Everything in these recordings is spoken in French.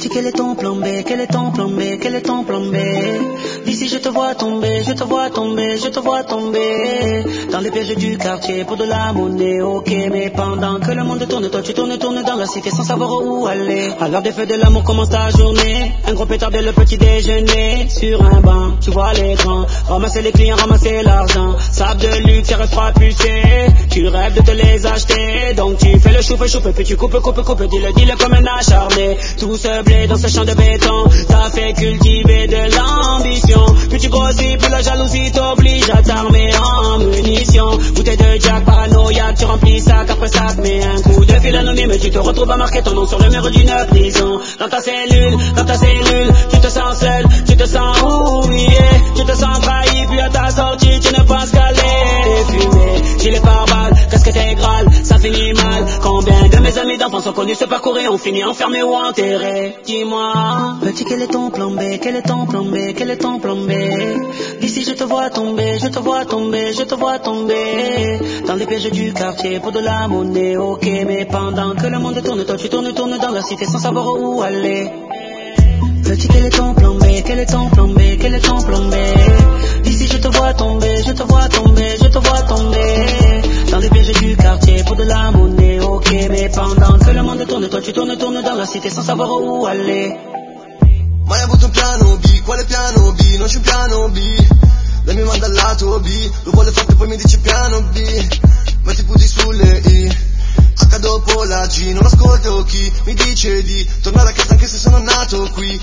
Petit, quel est ton plan B? Quel est ton plan B? Quel est ton plan B? D'ici je te vois tomber, je te vois tomber, je te vois tomber dans les pièges du quartier pour de la monnaie, ok. Mais pendant que le monde tourne, toi tu tournes dans la cité sans savoir où aller. À l'heure des feux de l'amour commence ta journée. Un gros pétard dès le petit déjeuner. Sur un banc, tu vois l'écran. Ramasser les clients, ramasser l'argent. Sable de luxe, ça reste froid pulsé. Tu rêves de te les acheter. Donc tu fais le chouffe, puis tu coupes, dis-le comme un acharné. Tout ce blé dans ce champ de béton t'a fait cultiver de l'ambition. Plus tu grossis, plus la jalousie t'oblige à t'armer en munitions. Bouteille de Jack, paranoïaque, tu remplis sac après sac. Mais un coup de fil anonyme, tu te retrouves à marquer ton nom sur le mur d'une prison. Dans ta cellule, tu te sens seul, tu te sens oublié, tu te sens trahi, puis à ta sortie, tu ne penses qu'à les fumer. Gilet pare-balles, casquette intégrale, ça finit mal. Combien de mes amis d'enfance ont connu ce parcours et ont fini enfermés ou enterrés? Dis-moi, petit, quel est ton plan B? Quel est ton plan B? Quel est ton plan B? D'ici je te vois tomber, je te vois tomber, je te vois tomber dans les pièges du quartier pour de la monnaie, ok. Mais pendant que le monde tourne, toi tu tournes dans la cité sans savoir où aller. Petit, quel est ton plan B? Quel est ton plan B? Quel est ton plan B? D'ici je te vois tomber, je te vois tomber, je te vois tomber dans les pièges du quartier pour de la monnaie, ok. Mais pendant que le monde tourne, toi tu tournes dans la cité sans savoir où aller. Mai avuto un piano B, quale piano B? Non c'è un piano B. Lei mi manda al lato B, lo vuole forte poi mi dice piano B. Metti punti sulle I, H dopo la G. Non ascolto chi mi dice di tornare a casa anche se sono nato qui.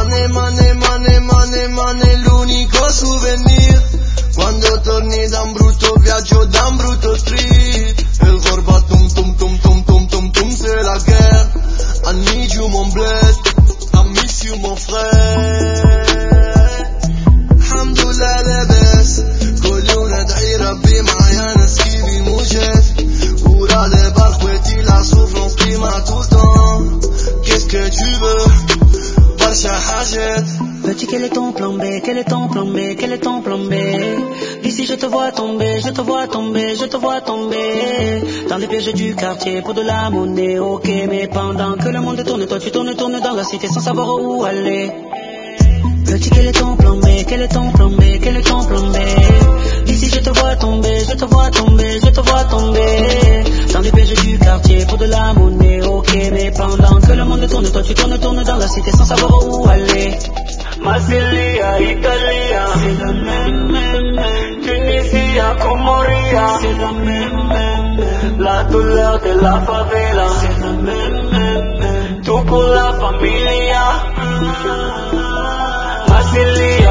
Money, l'unico souvenir quando torni da un brutto viaggio, da un brutto street. E il corba tum c'est la guerre. I need you mon bled, I miss you mon frère. Alhamdulillah لاباس كل يوم ندعي ربي معايا نسكي بالموجات. ورا les barquetti la souffrance qui m'a tout le temps. Qu'est-ce que tu veux? برشا حاجات. Petit, quel est ton plan B? Quel est ton plan B? Quel est ton plan B? D'ici je te vois tomber, je te vois tomber, je te vois tomber dans les pièges du quartier pour de la monnaie, ok. Mais pendant que le monde tourne, toi tu tournes dans la cité sans savoir où aller. Petit, quel est ton plan B? Quel est ton plan B? Quel est ton plan B? D'ici je te vois tomber, je te vois tomber, je te vois tomber dans les pièges du quartier pour de la monnaie, ok. Mais pendant que le monde tourne, toi tu tournes dans la cité sans savoir où aller. Marseilla, Italia, c'est la même. Tunisia, Comoria, c'est la même. La douleur de la favela, c'est la même. Tout pour la familia. Marseilla.